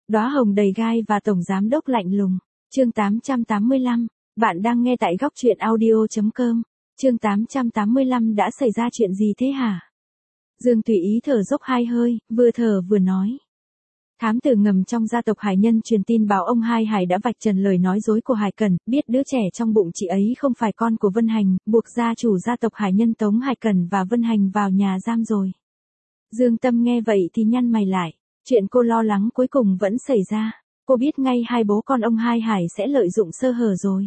Đóa hồng đầy gai và tổng giám đốc lạnh lùng. Chương 885. Bạn đang nghe tại góc truyện audio.com. Chương 885 đã xảy ra chuyện gì thế hả? Dương Tùy Ý thở dốc hai hơi, vừa thở vừa nói. Thám tử ngầm trong gia tộc Hải Nhân truyền tin báo ông Hai Hải đã vạch trần lời nói dối của Hải Cẩn, biết đứa trẻ trong bụng chị ấy không phải con của Vân Hành, buộc gia chủ gia tộc Hải Nhân tống Hải Cẩn và Vân Hành vào nhà giam rồi. Dương Tâm nghe vậy thì nhăn mày lại. Chuyện cô lo lắng cuối cùng vẫn xảy ra. Cô biết ngay hai bố con ông Hai Hải sẽ lợi dụng sơ hở rồi.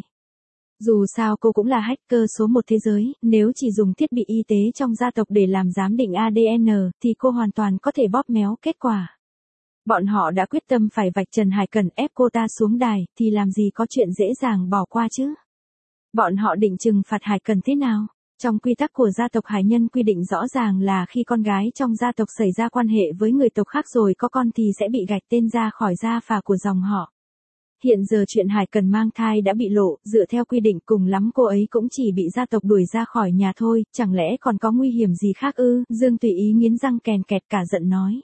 Dù sao cô cũng là hacker số 1 thế giới, nếu chỉ dùng thiết bị y tế trong gia tộc để làm giám định ADN, thì cô hoàn toàn có thể bóp méo kết quả. Bọn họ đã quyết tâm phải vạch trần Hải Cẩn ép cô ta xuống đài, thì làm gì có chuyện dễ dàng bỏ qua chứ. Bọn họ định trừng phạt Hải Cẩn thế nào? Trong quy tắc của gia tộc Hải Nhân quy định rõ ràng là khi con gái trong gia tộc xảy ra quan hệ với người tộc khác rồi có con thì sẽ bị gạch tên ra khỏi gia phả của dòng họ. Hiện giờ chuyện Hải Cẩn mang thai đã bị lộ, dựa theo quy định cùng lắm cô ấy cũng chỉ bị gia tộc đuổi ra khỏi nhà thôi, chẳng lẽ còn có nguy hiểm gì khác ư? Dương Tùy Ý nghiến răng kèn kẹt cả giận nói.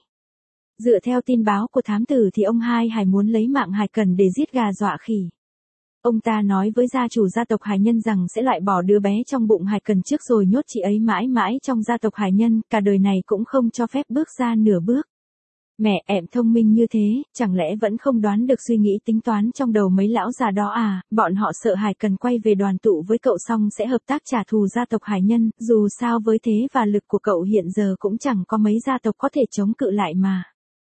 Dựa theo tin báo của thám tử thì ông Hai Hải muốn lấy mạng Hải Cẩn để giết gà dọa khỉ. Ông ta nói với gia chủ gia tộc Hải Nhân rằng sẽ loại bỏ đứa bé trong bụng Hải Cẩn trước rồi nhốt chị ấy mãi mãi trong gia tộc Hải Nhân, cả đời này cũng không cho phép bước ra nửa bước. Mẹ em thông minh như thế, chẳng lẽ vẫn không đoán được suy nghĩ tính toán trong đầu mấy lão già đó à? Bọn họ sợ Hải Cẩn quay về đoàn tụ với cậu xong sẽ hợp tác trả thù gia tộc Hải Nhân, dù sao với thế và lực của cậu hiện giờ cũng chẳng có mấy gia tộc có thể chống cự lại mà.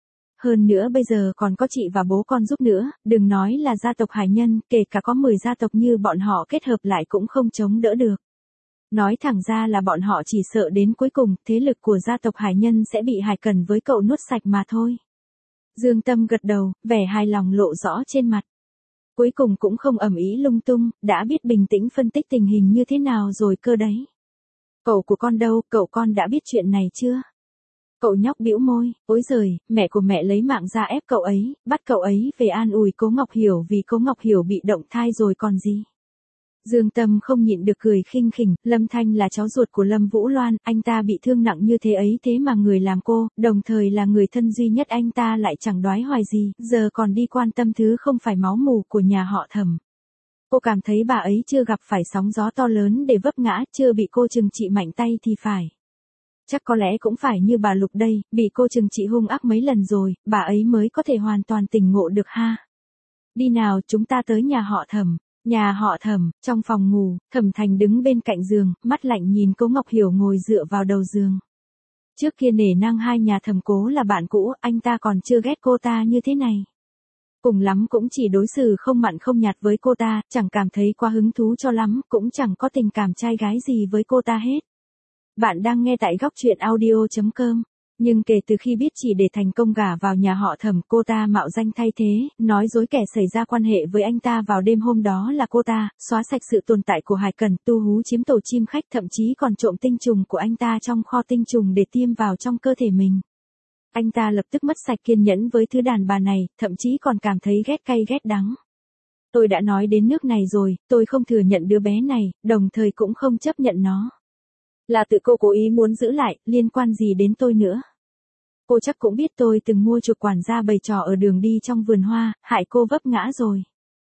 Hơn nữa bây giờ còn có chị và bố con giúp nữa, đừng nói là gia tộc Hải Nhân, kể cả có 10 gia tộc như bọn họ kết hợp lại cũng không chống đỡ được. Nói thẳng ra là bọn họ chỉ sợ đến cuối cùng, thế lực của gia tộc Hải Nhân sẽ bị Hải Cẩn với cậu nuốt sạch mà thôi. Dương Tâm gật đầu, vẻ hài lòng lộ rõ trên mặt. Cuối cùng cũng không ầm ĩ lung tung, đã biết bình tĩnh phân tích tình hình như thế nào rồi cơ đấy. Cậu của con đâu, cậu con đã biết chuyện này chưa? Cậu nhóc bĩu môi, ối giời, mẹ của mẹ lấy mạng ra ép cậu ấy, bắt cậu ấy về an ủi Cố Ngọc Hiểu vì Cố Ngọc Hiểu bị động thai rồi còn gì. Dương Tâm không nhịn được cười khinh khỉnh, Lâm Thanh là cháu ruột của Lâm Vũ Loan, anh ta bị thương nặng như thế ấy thế mà người làm cô, đồng thời là người thân duy nhất anh ta lại chẳng đoái hoài gì, giờ còn đi quan tâm thứ không phải máu mủ của nhà họ Thẩm. Cô cảm thấy bà ấy chưa gặp phải sóng gió to lớn để vấp ngã, chưa bị cô trừng trị mạnh tay thì phải. Chắc có lẽ cũng phải như bà Lục đây, bị cô trừng trị hung ác mấy lần rồi, bà ấy mới có thể hoàn toàn tỉnh ngộ được ha. Đi nào, chúng ta tới nhà họ Thẩm. Nhà họ Thẩm, trong phòng ngủ, Thẩm Thành đứng bên cạnh giường, mắt lạnh nhìn Cố Ngọc Hiểu ngồi dựa vào đầu giường. Trước kia nể nang hai nhà Thẩm Cố là bạn cũ, anh ta còn chưa ghét cô ta như thế này. Cùng lắm cũng chỉ đối xử không mặn không nhạt với cô ta, chẳng cảm thấy quá hứng thú cho lắm, cũng chẳng có tình cảm trai gái gì với cô ta hết. Bạn đang nghe tại góc truyện audio.com. Nhưng kể từ khi biết chỉ để thành công gả vào nhà họ Thẩm, cô ta mạo danh thay thế, nói dối kẻ xảy ra quan hệ với anh ta vào đêm hôm đó là cô ta, xóa sạch sự tồn tại của Hải Cẩn, tu hú chiếm tổ chim khách, thậm chí còn trộm tinh trùng của anh ta trong kho tinh trùng để tiêm vào trong cơ thể mình. Anh ta lập tức mất sạch kiên nhẫn với thứ đàn bà này, thậm chí còn cảm thấy ghét cay ghét đắng. Tôi đã nói đến nước này rồi, tôi không thừa nhận đứa bé này, đồng thời cũng không chấp nhận nó. Là tự cô cố ý muốn giữ lại, liên quan gì đến tôi nữa. Cô chắc cũng biết tôi từng mua chuộc quản gia bày trò ở đường đi trong vườn hoa, hại cô vấp ngã rồi.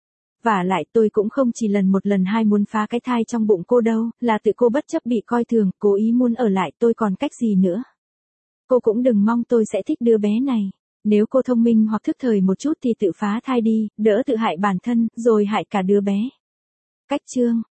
Vả lại tôi cũng không chỉ lần một lần hai muốn phá cái thai trong bụng cô đâu, là tự cô bất chấp bị coi thường, cố ý muốn ở lại tôi còn cách gì nữa. Cô cũng đừng mong tôi sẽ thích đứa bé này. Nếu cô thông minh hoặc thức thời một chút thì tự phá thai đi, đỡ tự hại bản thân, rồi hại cả đứa bé. Cách chương.